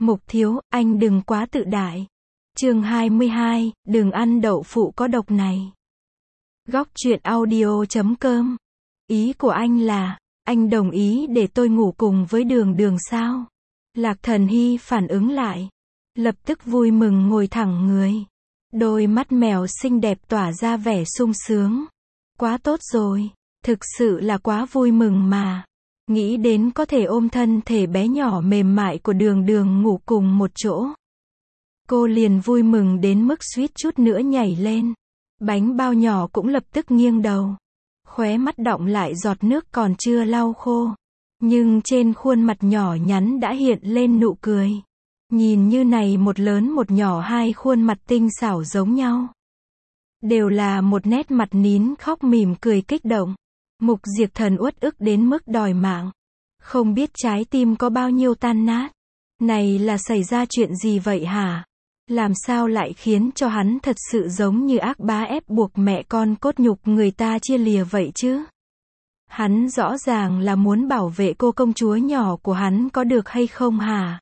Mục thiếu, anh đừng quá tự đại. Chương 22, đừng ăn đậu phụ có độc này. Góc truyện audio.com. Ý của anh là, anh đồng ý để tôi ngủ cùng với Đường Đường sao? Lạc Thần Hy phản ứng lại. Lập tức vui mừng ngồi thẳng người. Đôi mắt mèo xinh đẹp tỏa ra vẻ sung sướng. Quá tốt rồi, thực sự là quá vui mừng mà. Nghĩ đến có thể ôm thân thể bé nhỏ mềm mại của Đường Đường ngủ cùng một chỗ. Cô liền vui mừng đến mức suýt chút nữa nhảy lên. Bánh bao nhỏ cũng lập tức nghiêng đầu. Khóe mắt đọng lại giọt nước còn chưa lau khô. Nhưng trên khuôn mặt nhỏ nhắn đã hiện lên nụ cười. Nhìn như này một lớn một nhỏ hai khuôn mặt tinh xảo giống nhau. Đều là một nét mặt nín khóc mỉm cười kích động. Mục Diệp Thần uất ức đến mức đòi mạng. Không biết trái tim có bao nhiêu tan nát. Này là xảy ra chuyện gì vậy hả? Làm sao lại khiến cho hắn thật sự giống như ác bá ép buộc mẹ con cốt nhục người ta chia lìa vậy chứ? Hắn rõ ràng là muốn bảo vệ cô công chúa nhỏ của hắn có được hay không hả?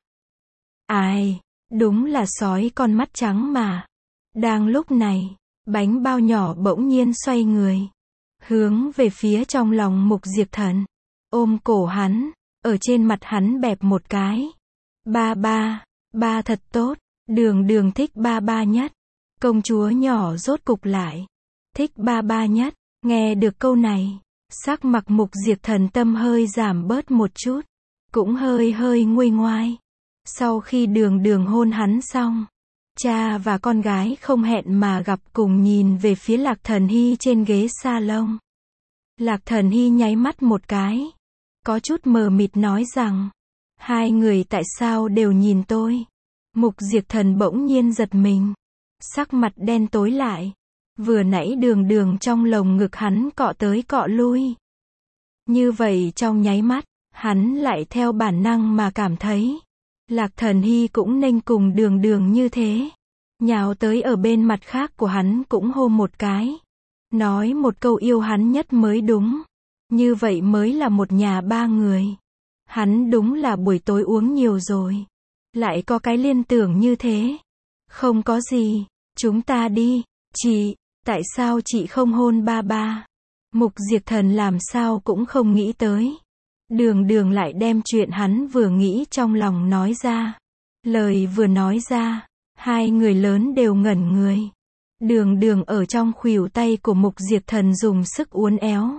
Ai, đúng là sói con mắt trắng mà. Đang lúc này, bánh bao nhỏ bỗng nhiên xoay người. Hướng về phía trong lòng Mục Diệp Thần. Ôm cổ hắn, ở trên mặt hắn bẹp một cái. Ba ba, ba thật tốt. Đường Đường thích ba ba nhất. Công chúa nhỏ rốt cục lại thích ba ba nhất. Nghe được câu này, sắc mặt Mục Diệp Thần tâm hơi giảm bớt một chút. Cũng hơi nguôi ngoai. Sau khi Đường Đường hôn hắn xong, cha và con gái không hẹn mà gặp cùng nhìn về phía Lạc Thần Hy trên ghế salon. Lạc Thần Hy nháy mắt một cái. Có chút mờ mịt nói rằng, hai người tại sao đều nhìn tôi? Mục Diệp Thần bỗng nhiên giật mình. Sắc mặt đen tối lại. Vừa nãy Đường Đường trong lồng ngực hắn cọ tới cọ lui. Như vậy trong nháy mắt, hắn lại theo bản năng mà cảm thấy. Lạc Thần Hy cũng nên cùng Đường Đường như thế. Nhào tới ở bên mặt khác của hắn cũng hôn một cái. Nói một câu yêu hắn nhất mới đúng. Như vậy mới là một nhà ba người. Hắn đúng là buổi tối uống nhiều rồi. Lại có cái liên tưởng như thế. Không có gì, chúng ta đi. Chị, tại sao chị không hôn ba ba? Mục Diệp Thần làm sao cũng không nghĩ tới. Đường Đường lại đem chuyện hắn vừa nghĩ trong lòng nói ra. Lời vừa nói ra, hai người lớn đều ngẩn người. Đường Đường ở trong khuỷu tay của Mục Diệp Thần dùng sức uốn éo.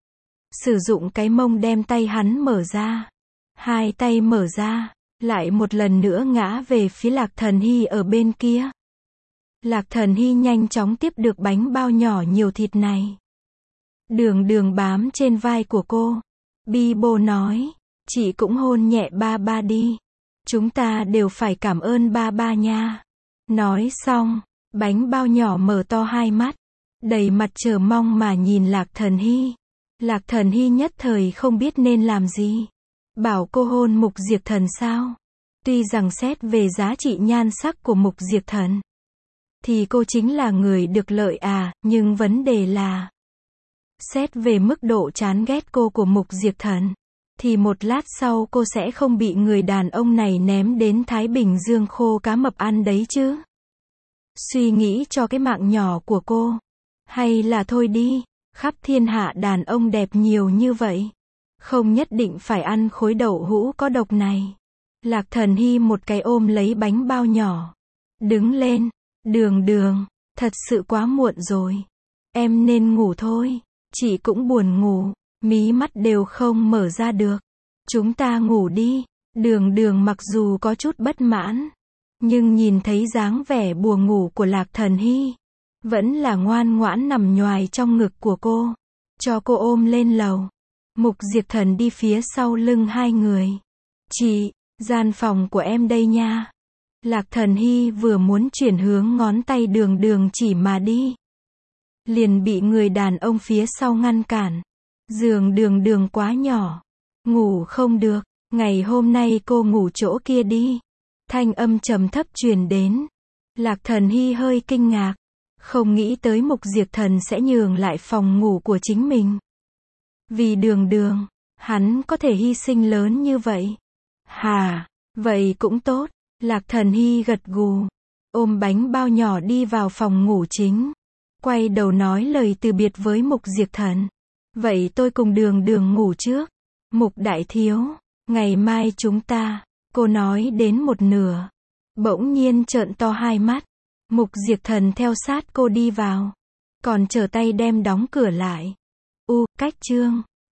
Sử dụng cái mông đem tay hắn mở ra. Hai tay mở ra, lại một lần nữa ngã về phía Lạc Thần Hy ở bên kia. Lạc Thần Hy nhanh chóng tiếp được bánh bao nhỏ nhiều thịt này. Đường Đường bám trên vai của cô. Bi bô nói, chị cũng hôn nhẹ ba ba đi. Chúng ta đều phải cảm ơn ba ba nha. Nói xong, bánh bao nhỏ mở to hai mắt, đầy mặt chờ mong mà nhìn Lạc Thần Hy. Lạc Thần Hy nhất thời không biết nên làm gì. Bảo cô hôn Mục Diệp Thần sao? Tuy rằng xét về giá trị nhan sắc của Mục Diệp Thần, thì cô chính là người được lợi à, nhưng vấn đề là, xét về mức độ chán ghét cô của Mục Diệp Thần, thì một lát sau cô sẽ không bị người đàn ông này ném đến Thái Bình Dương khô cá mập ăn đấy chứ. Suy nghĩ cho cái mạng nhỏ của cô. Hay là thôi đi, khắp thiên hạ đàn ông đẹp nhiều như vậy. Không nhất định phải ăn khối đậu hũ có độc này. Lạc Thần Hy một cái ôm lấy bánh bao nhỏ. Đứng lên, Đường Đường, thật sự quá muộn rồi. Em nên ngủ thôi, chị cũng buồn ngủ, mí mắt đều không mở ra được. Chúng ta ngủ đi. Đường Đường mặc dù có chút bất mãn, nhưng nhìn thấy dáng vẻ buồn ngủ của Lạc Thần Hy, vẫn là ngoan ngoãn nằm nhoài trong ngực của cô, cho cô ôm lên lầu. Mục Diệp Thần đi phía sau lưng hai người. Chị, gian phòng của em đây nha. Lạc Thần Hy vừa muốn chuyển hướng ngón tay Đường Đường chỉ mà đi, liền bị người đàn ông phía sau ngăn cản. Giường Đường Đường quá nhỏ, ngủ không được, ngày hôm nay cô ngủ chỗ kia đi. Thanh âm trầm thấp truyền đến. Lạc Thần Hy hơi kinh ngạc, không nghĩ tới Mục Diệp Thần sẽ nhường lại phòng ngủ của chính mình. Vì Đường Đường, hắn có thể hy sinh lớn như vậy. Vậy cũng tốt. Lạc Thần Hy gật gù, ôm bánh bao nhỏ đi vào phòng ngủ chính. Quay đầu nói lời từ biệt với Mục Diệt Thần. Vậy tôi cùng Đường Đường ngủ trước. Mục đại thiếu, ngày mai chúng ta, cô nói đến một nửa. Bỗng nhiên trợn to hai mắt. Mục Diệt Thần theo sát cô đi vào. Còn trở tay đem đóng cửa lại. Cách chương